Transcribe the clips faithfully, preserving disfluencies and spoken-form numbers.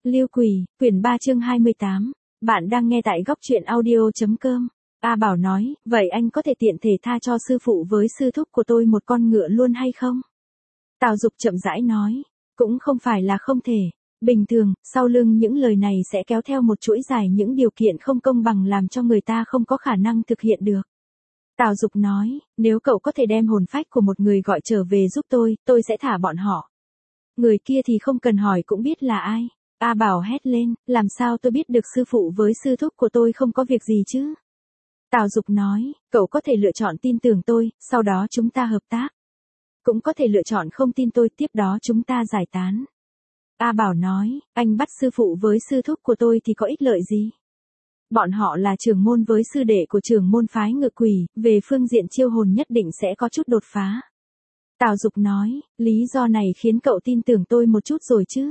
Liêu Quỷ, quyển ba chương hai mươi tám. Bạn đang nghe tại góc truyện audio.com. A Bảo nói, vậy anh có thể tiện thể tha cho sư phụ với sư thúc của tôi một con ngựa luôn hay không? Tào Dục chậm rãi nói, cũng không phải là không thể. Bình thường, sau lưng những lời này sẽ kéo theo một chuỗi dài những điều kiện không công bằng làm cho người ta không có khả năng thực hiện được. Tào Dục nói, nếu cậu có thể đem hồn phách của một người gọi trở về giúp tôi, tôi sẽ thả bọn họ. Người kia thì không cần hỏi cũng biết là ai. A Bảo hét lên, làm sao tôi biết được sư phụ với sư thúc của tôi không có việc gì chứ? Tào Dục nói, cậu có thể lựa chọn tin tưởng tôi, sau đó chúng ta hợp tác. Cũng có thể lựa chọn không tin tôi, tiếp đó chúng ta giải tán. A Bảo nói, anh bắt sư phụ với sư thúc của tôi thì có ích lợi gì? Bọn họ là trưởng môn với sư đệ của trưởng môn phái Ngự Quỷ, về phương diện chiêu hồn nhất định sẽ có chút đột phá. Tào Dục nói, lý do này khiến cậu tin tưởng tôi một chút rồi chứ?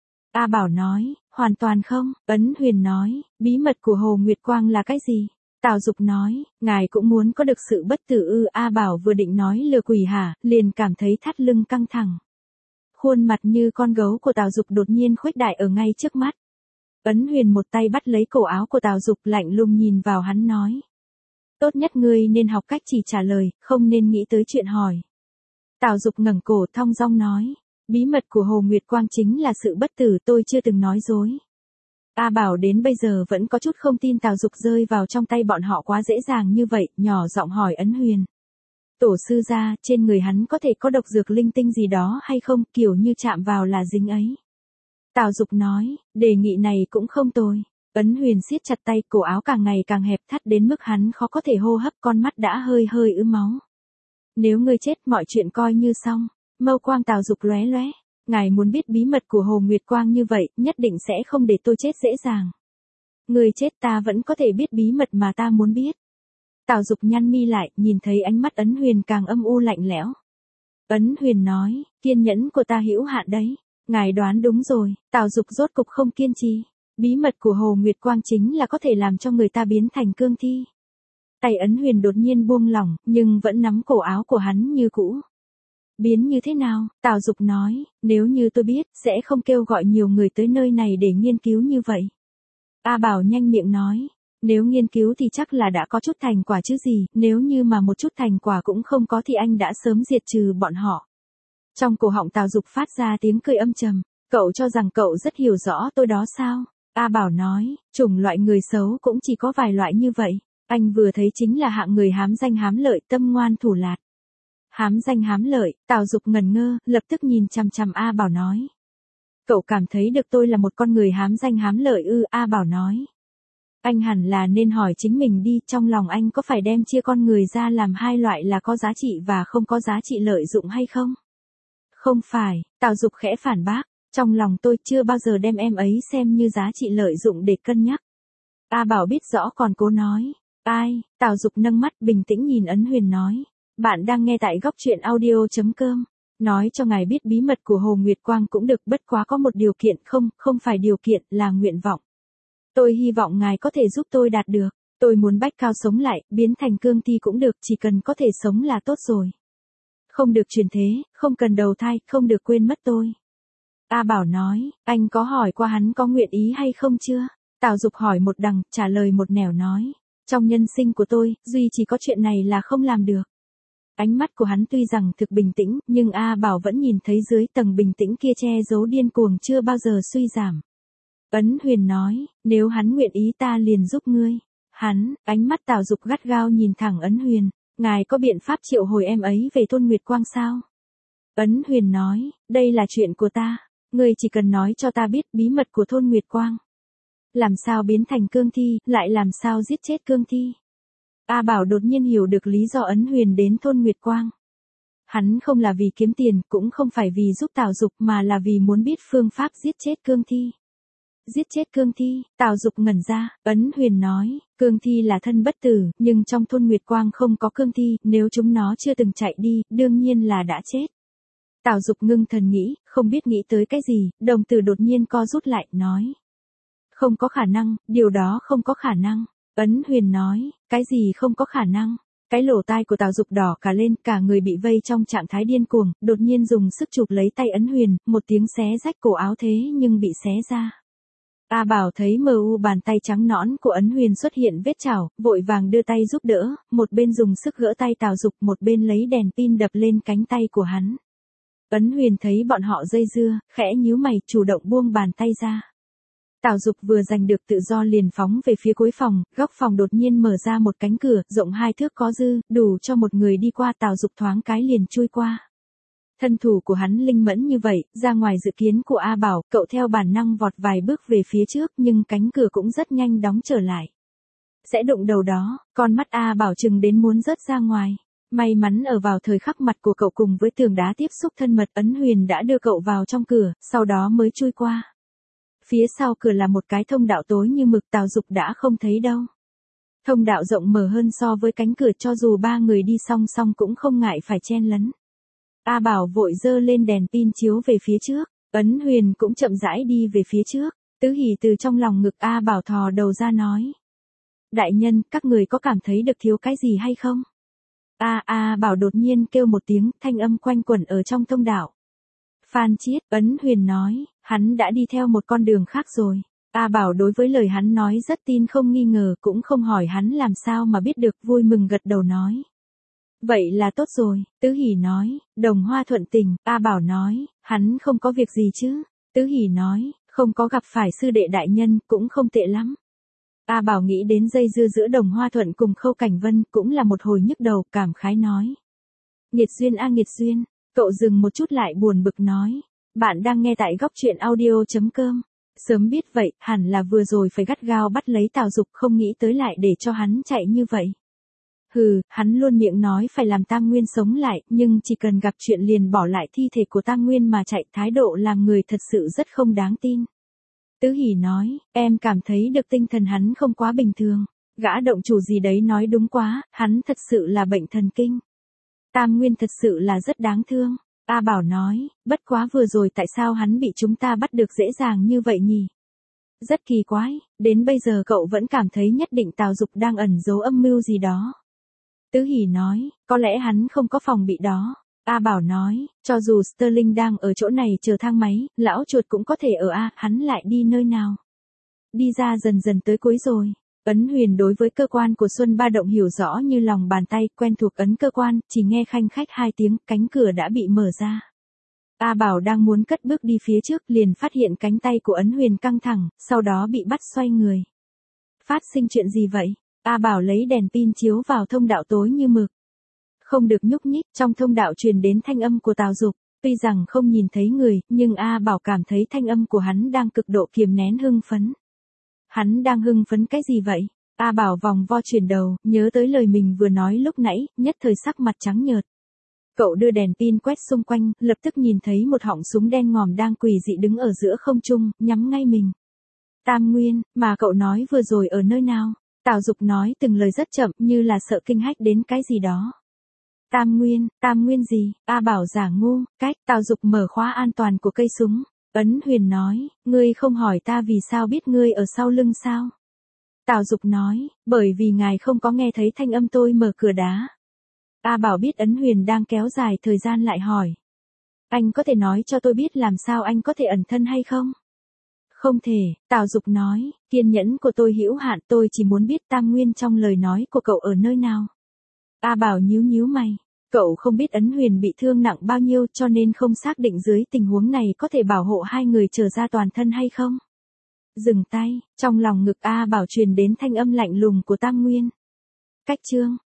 A Bảo nói, hoàn toàn không. Ấn Huyền nói, bí mật của Hồ Nguyệt Quang là cái gì? Tào Dục nói, ngài cũng muốn có được sự bất tử ư? A Bảo vừa định nói lừa quỷ hả, liền cảm thấy thắt lưng căng thẳng. Khuôn mặt như con gấu của Tào Dục đột nhiên khuếch đại ở ngay trước mắt. Ấn Huyền một tay bắt lấy cổ áo của Tào Dục, lạnh lùng nhìn vào hắn nói. Tốt nhất ngươi nên học cách chỉ trả lời, không nên nghĩ tới chuyện hỏi. Tào Dục ngẩng cổ thong dong nói, bí mật của Hồ Nguyệt Quang chính là sự bất tử, tôi chưa từng nói dối. A Bảo đến bây giờ vẫn có chút không tin Tào Dục rơi vào trong tay bọn họ quá dễ dàng như vậy, nhỏ giọng hỏi Ấn Huyền. Tổ sư gia, trên người hắn có thể có độc dược linh tinh gì đó hay không, kiểu như chạm vào là dính ấy. Tào Dục nói, đề nghị này cũng không tồi. Ấn Huyền siết chặt tay, cổ áo càng ngày càng hẹp thắt đến mức hắn khó có thể hô hấp, con mắt đã hơi hơi ứ máu. Nếu ngươi chết mọi chuyện coi như xong. Mâu quang Tào Dục lóe lóe. Ngài muốn biết bí mật của Hồ Nguyệt Quang như vậy, nhất định sẽ không để tôi chết dễ dàng. Ngươi chết ta vẫn có thể biết bí mật mà ta muốn biết. Tào Dục nhăn mi lại, nhìn thấy ánh mắt Ấn Huyền càng âm u lạnh lẽo. Ấn Huyền nói, kiên nhẫn của ta hữu hạn đấy. Ngài đoán đúng rồi. Tào Dục rốt cục không kiên trì. Bí mật của Hồ Nguyệt Quang chính là có thể làm cho người ta biến thành cương thi. Tay Ấn Huyền đột nhiên buông lỏng, nhưng vẫn nắm cổ áo của hắn như cũ. Biến như thế nào? Tào Dục nói, nếu như tôi biết, sẽ không kêu gọi nhiều người tới nơi này để nghiên cứu như vậy. A Bảo nhanh miệng nói, nếu nghiên cứu thì chắc là đã có chút thành quả chứ gì, nếu như mà một chút thành quả cũng không có thì anh đã sớm diệt trừ bọn họ. Trong cổ họng Tào Dục phát ra tiếng cười âm trầm, cậu cho rằng cậu rất hiểu rõ tôi đó sao? A Bảo nói, chủng loại người xấu cũng chỉ có vài loại như vậy. Anh vừa thấy chính là hạng người hám danh hám lợi, tâm ngoan thủ lạt. Hám danh hám lợi, Tào Dục ngẩn ngơ, lập tức nhìn chằm chằm A Bảo nói. Cậu cảm thấy được tôi là một con người hám danh hám lợi ư? A Bảo nói. Anh hẳn là nên hỏi chính mình đi, trong lòng anh có phải đem chia con người ra làm hai loại là có giá trị và không có giá trị lợi dụng hay không? Không phải, Tào Dục khẽ phản bác, trong lòng tôi chưa bao giờ đem em ấy xem như giá trị lợi dụng để cân nhắc. A Bảo biết rõ còn cố nói. Ai? Tào Dục nâng mắt bình tĩnh nhìn Ấn Huyền nói. Bạn đang nghe tại góc truyện audio.com. Nói cho ngài biết bí mật của Hồ Nguyệt Quang cũng được, bất quá có một điều kiện, không, không phải điều kiện, là nguyện vọng. Tôi hy vọng ngài có thể giúp tôi đạt được. Tôi muốn Bách Cao sống lại, biến thành cương thi cũng được, chỉ cần có thể sống là tốt rồi. Không được chuyển thế, không cần đầu thai, không được quên mất tôi. A Bảo nói, anh có hỏi qua hắn có nguyện ý hay không chưa? Tào Dục hỏi một đằng, trả lời một nẻo nói. Trong nhân sinh của tôi, duy chỉ có chuyện này là không làm được. Ánh mắt của hắn tuy rằng thực bình tĩnh, nhưng A Bảo vẫn nhìn thấy dưới tầng bình tĩnh kia che giấu điên cuồng chưa bao giờ suy giảm. Ấn Huyền nói, nếu hắn nguyện ý ta liền giúp ngươi. Hắn, ánh mắt Tào Dục gắt gao nhìn thẳng Ấn Huyền, ngài có biện pháp triệu hồi em ấy về Thôn Nguyệt Quang sao? Ấn Huyền nói, đây là chuyện của ta, ngươi chỉ cần nói cho ta biết bí mật của Thôn Nguyệt Quang. Làm sao biến thành cương thi, lại làm sao giết chết cương thi? A Bảo đột nhiên hiểu được lý do Ấn Huyền đến Thôn Nguyệt Quang. Hắn không là vì kiếm tiền, cũng không phải vì giúp Tào Dục, mà là vì muốn biết phương pháp giết chết cương thi. Giết chết cương thi, Tào Dục ngẩn ra, Ấn Huyền nói, cương thi là thân bất tử, nhưng trong Thôn Nguyệt Quang không có cương thi, nếu chúng nó chưa từng chạy đi, đương nhiên là đã chết. Tào Dục ngưng thần nghĩ, không biết nghĩ tới cái gì, đồng tử đột nhiên co rút lại, nói. Không có khả năng, điều đó không có khả năng. Ấn Huyền nói, cái gì không có khả năng? Cái lỗ tai của Tào Dục đỏ cả lên, cả người bị vây trong trạng thái điên cuồng, đột nhiên dùng sức chụp lấy tay Ấn Huyền, một tiếng xé rách cổ áo thế nhưng bị xé ra. A Bảo thấy mờ u bàn tay trắng nõn của Ấn Huyền xuất hiện vết chảo, vội vàng đưa tay giúp đỡ, một bên dùng sức gỡ tay Tào Dục, một bên lấy đèn pin đập lên cánh tay của hắn. Ấn Huyền thấy bọn họ dây dưa, khẽ nhíu mày, chủ động buông bàn tay ra. Tào Dục vừa giành được tự do liền phóng về phía cuối phòng, góc phòng đột nhiên mở ra một cánh cửa, rộng hai thước có dư, đủ cho một người đi qua. Tào Dục thoáng cái liền chui qua. Thân thủ của hắn linh mẫn như vậy, ra ngoài dự kiến của A Bảo, cậu theo bản năng vọt vài bước về phía trước, nhưng cánh cửa cũng rất nhanh đóng trở lại. Sẽ đụng đầu đó, con mắt A Bảo chừng đến muốn rớt ra ngoài. May mắn ở vào thời khắc mặt của cậu cùng với tường đá tiếp xúc thân mật, Ấn Huyền đã đưa cậu vào trong cửa, sau đó mới chui qua. Phía sau cửa là một cái thông đạo tối như mực, Tào Dục đã không thấy đâu. Thông đạo rộng mở hơn so với cánh cửa, cho dù ba người đi song song cũng không ngại phải chen lấn. A Bảo vội dơ lên đèn pin chiếu về phía trước, Ấn Huyền cũng chậm rãi đi về phía trước. Tứ Hỷ từ trong lòng ngực A Bảo thò đầu ra nói. Đại nhân, các người có cảm thấy được thiếu cái gì hay không? A A Bảo đột nhiên kêu một tiếng, thanh âm quanh quẩn ở trong thông đạo. Phan Chiết, Ấn Huyền nói, hắn đã đi theo một con đường khác rồi. A Bảo đối với lời hắn nói rất tin không nghi ngờ, cũng không hỏi hắn làm sao mà biết được, vui mừng gật đầu nói. Vậy là tốt rồi, Tứ Hỷ nói, Đồng Hoa thuận tình. A Bảo nói, hắn không có việc gì chứ? Tứ Hỷ nói, không có gặp phải sư đệ đại nhân, cũng không tệ lắm. A Bảo nghĩ đến dây dưa giữa Đồng Hoa Thuận cùng Khâu Cảnh Vân, cũng là một hồi nhức đầu, cảm khái nói. Nghiệt duyên a nghiệt duyên, cậu dừng một chút lại buồn bực nói. Bạn đang nghe tại góc truyện audio chấm com. Sớm biết vậy, hẳn là vừa rồi phải gắt gao bắt lấy Tào Dục, không nghĩ tới lại để cho hắn chạy như vậy. Hừ, hắn luôn miệng nói phải làm Tam Nguyên sống lại, nhưng chỉ cần gặp chuyện liền bỏ lại thi thể của Tam Nguyên mà chạy, thái độ làm người thật sự rất không đáng tin. Tứ Hỷ nói, em cảm thấy được tinh thần hắn không quá bình thường. Gã động chủ gì đấy nói đúng quá, hắn thật sự là bệnh thần kinh. Tam Nguyên thật sự là rất đáng thương. A Bảo nói, bất quá vừa rồi tại sao hắn bị chúng ta bắt được dễ dàng như vậy nhỉ? Rất kỳ quái, đến bây giờ cậu vẫn cảm thấy nhất định Tào Dục đang ẩn giấu âm mưu gì đó. Tứ Hỷ nói, có lẽ hắn không có phòng bị đó. A Bảo nói, cho dù Sterling đang ở chỗ này chờ thang máy, lão chuột cũng có thể ở A, hắn lại đi nơi nào? Đi ra dần dần tới cuối rồi. Ấn Huyền đối với cơ quan của Xuân Ba Động hiểu rõ như lòng bàn tay, quen thuộc ấn cơ quan, chỉ nghe khanh khách hai tiếng, cánh cửa đã bị mở ra. A Bảo đang muốn cất bước đi phía trước, liền phát hiện cánh tay của Ấn Huyền căng thẳng, sau đó bị bắt xoay người. Phát sinh chuyện gì vậy? A Bảo lấy đèn pin chiếu vào thông đạo tối như mực. Không được nhúc nhích, trong thông đạo truyền đến thanh âm của Tào Dục, tuy rằng không nhìn thấy người, nhưng A Bảo cảm thấy thanh âm của hắn đang cực độ kiềm nén hưng phấn. Hắn đang hưng phấn cái gì vậy? A Bảo vòng vo chuyển đầu, nhớ tới lời mình vừa nói lúc nãy, nhất thời sắc mặt trắng nhợt. Cậu đưa đèn pin quét xung quanh, lập tức nhìn thấy một họng súng đen ngòm đang quỳ dị đứng ở giữa không trung, nhắm ngay mình. Tam Nguyên, mà cậu nói vừa rồi ở nơi nào? Tào Dục nói từng lời rất chậm, như là sợ kinh hách đến cái gì đó. Tam Nguyên, Tam Nguyên gì? A Bảo giả ngu, cách. Tào Dục mở khóa an toàn của cây súng. Ấn Huyền nói, ngươi không hỏi ta vì sao biết ngươi ở sau lưng sao? Tào Dục nói, bởi vì ngài không có nghe thấy thanh âm tôi mở cửa đá. A Bảo biết Ấn Huyền đang kéo dài thời gian lại hỏi. Anh có thể nói cho tôi biết làm sao anh có thể ẩn thân hay không? Không thể, Tào Dục nói, kiên nhẫn của tôi hữu hạn, tôi chỉ muốn biết Tam Nguyên trong lời nói của cậu ở nơi nào. A Bảo nhíu nhíu mày, cậu không biết Ấn Huyền bị thương nặng bao nhiêu cho nên không xác định dưới tình huống này có thể bảo hộ hai người trở ra toàn thân hay không. Dừng tay, trong lòng ngực A Bảo truyền đến thanh âm lạnh lùng của Tam Nguyên. Cách chương,